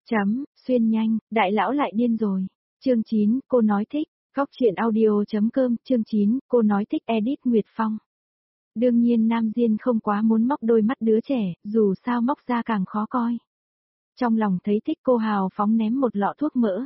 Xuyên nhanh, đại lão lại điên rồi. Chương 9, cô nói thích. Góc truyện audio.com, chương 9, cô nói thích edit Nguyệt Phong. Đương nhiên Nam Diên không quá muốn móc đôi mắt đứa trẻ, dù sao móc ra càng khó coi. Trong lòng thấy thích cô hào phóng ném một lọ thuốc mỡ.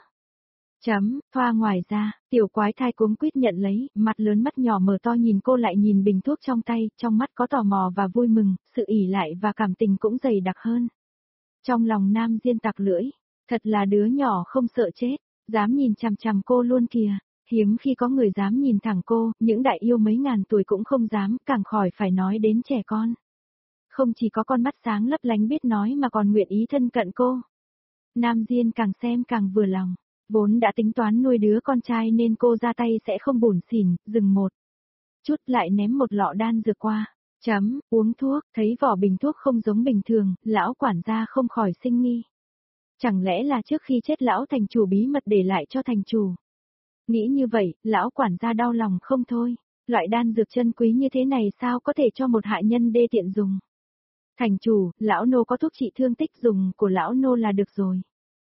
Thoa ngoài ra, tiểu quái thai cuống quýt nhận lấy, mặt lớn mắt nhỏ mở to nhìn cô lại nhìn bình thuốc trong tay, trong mắt có tò mò và vui mừng, sự ỉ lại và cảm tình cũng dày đặc hơn. Trong lòng Nam Diên tặc lưỡi, thật là đứa nhỏ không sợ chết, dám nhìn chằm chằm cô luôn kìa, hiếm khi có người dám nhìn thẳng cô, những đại yêu mấy ngàn tuổi cũng không dám, càng khỏi phải nói đến trẻ con. Không chỉ có con mắt sáng lấp lánh biết nói mà còn nguyện ý thân cận cô. Nam Diên càng xem càng vừa lòng, vốn đã tính toán nuôi đứa con trai nên cô ra tay sẽ không bủn xỉn, dừng một chút lại ném một lọ đan dược qua. Uống thuốc, thấy vỏ bình thuốc không giống bình thường, lão quản gia không khỏi sinh nghi. Chẳng lẽ là trước khi chết lão thành chủ bí mật để lại cho thành chủ? Nghĩ như vậy, lão quản gia đau lòng không thôi, loại đan dược chân quý như thế này sao có thể cho một hạ nhân đê tiện dùng? Thành chủ, lão nô có thuốc trị thương tích dùng của lão nô là được rồi.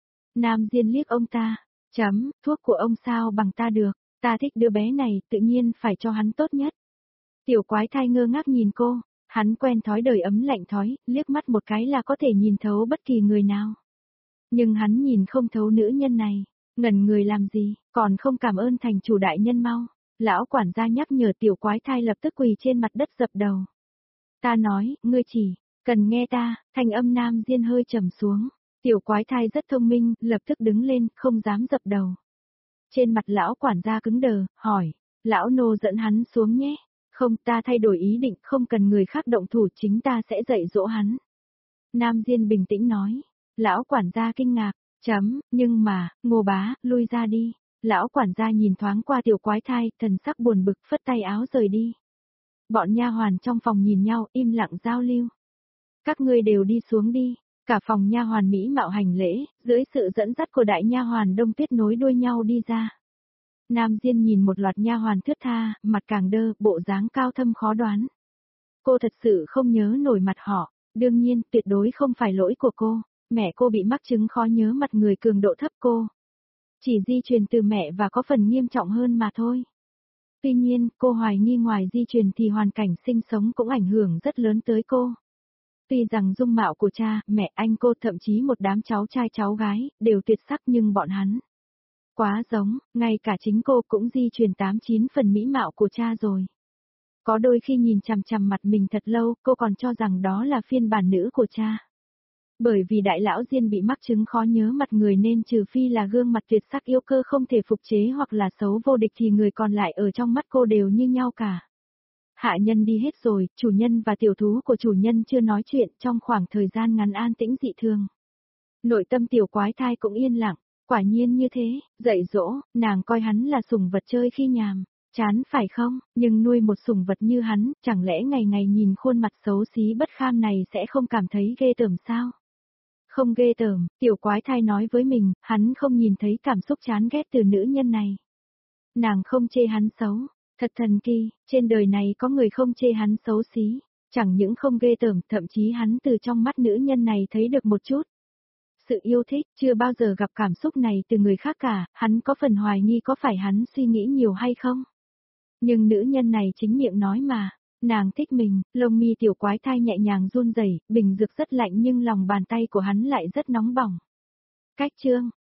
Nam Diên liếc ông ta, thuốc của ông sao bằng ta được, ta thích đứa bé này, tự nhiên phải cho hắn tốt nhất. Tiểu quái thai ngơ ngác nhìn cô, hắn quen thói đời ấm lạnh thói, liếc mắt một cái là có thể nhìn thấu bất kỳ người nào. Nhưng hắn nhìn không thấu nữ nhân này, ngẩn người làm gì, còn không cảm ơn thành chủ đại nhân mau. Lão quản gia nhắc nhở tiểu quái thai lập tức quỳ trên mặt đất dập đầu. Ta nói, ngươi chỉ cần nghe ta, thanh âm Nam Diên hơi trầm xuống. Tiểu quái thai rất thông minh, lập tức đứng lên, không dám dập đầu. Trên mặt lão quản gia cứng đờ, hỏi, lão nô dẫn hắn xuống nhé. Không, ta thay đổi ý định, không cần người khác động thủ, chính ta sẽ dạy dỗ hắn. Nam Diên bình tĩnh nói. Lão quản gia kinh ngạc, nhưng mà, Ngô bá, lui ra đi. Lão quản gia nhìn thoáng qua tiểu quái thai, thần sắc buồn bực, phất tay áo rời đi. Bọn nha hoàn trong phòng nhìn nhau, im lặng giao lưu. Các ngươi đều đi xuống đi. Cả phòng nha hoàn mỹ mạo hành lễ, dưới sự dẫn dắt của đại nha hoàn Đông Tuyết nối đuôi nhau đi ra. Nam Diên nhìn một loạt nha hoàn thướt tha, mặt càng đơ, bộ dáng cao thâm khó đoán. Cô thật sự không nhớ nổi mặt họ, đương nhiên, tuyệt đối không phải lỗi của cô, mẹ cô bị mắc chứng khó nhớ mặt người cường độ thấp cô. Chỉ di truyền từ mẹ và có phần nghiêm trọng hơn mà thôi. Tuy nhiên, cô hoài nghi ngoài di truyền thì hoàn cảnh sinh sống cũng ảnh hưởng rất lớn tới cô. Tuy rằng dung mạo của cha, mẹ, anh cô thậm chí một đám cháu trai cháu gái, đều tuyệt sắc nhưng bọn hắn quá giống, ngay cả chính cô cũng di truyền 89 phần mỹ mạo của cha rồi. Có đôi khi nhìn chằm chằm mặt mình thật lâu, cô còn cho rằng đó là phiên bản nữ của cha. Bởi vì đại lão Diên bị mắc chứng khó nhớ mặt người nên trừ phi là gương mặt tuyệt sắc yêu cơ không thể phục chế hoặc là xấu vô địch thì người còn lại ở trong mắt cô đều như nhau cả. Hạ nhân đi hết rồi, chủ nhân và tiểu thú của chủ nhân chưa nói chuyện trong khoảng thời gian ngắn an tĩnh dị thường. Nội tâm tiểu quái thai cũng yên lặng, quả nhiên như thế, dạy dỗ, nàng coi hắn là sủng vật chơi khi nhàm, chán phải không, nhưng nuôi một sủng vật như hắn, chẳng lẽ ngày ngày nhìn khuôn mặt xấu xí bất kham này sẽ không cảm thấy ghê tởm sao? Không ghê tởm, tiểu quái thai nói với mình, hắn không nhìn thấy cảm xúc chán ghét từ nữ nhân này. Nàng không chê hắn xấu. Thật thần kỳ, trên đời này có người không chê hắn xấu xí, chẳng những không ghê tởm, thậm chí hắn từ trong mắt nữ nhân này thấy được một chút. Sự yêu thích, chưa bao giờ gặp cảm xúc này từ người khác cả, hắn có phần hoài nghi có phải hắn suy nghĩ nhiều hay không. Nhưng nữ nhân này chính miệng nói mà, nàng thích mình, lông mi tiểu quái thai nhẹ nhàng run rẩy, bình dược rất lạnh nhưng lòng bàn tay của hắn lại rất nóng bỏng. Cách chương,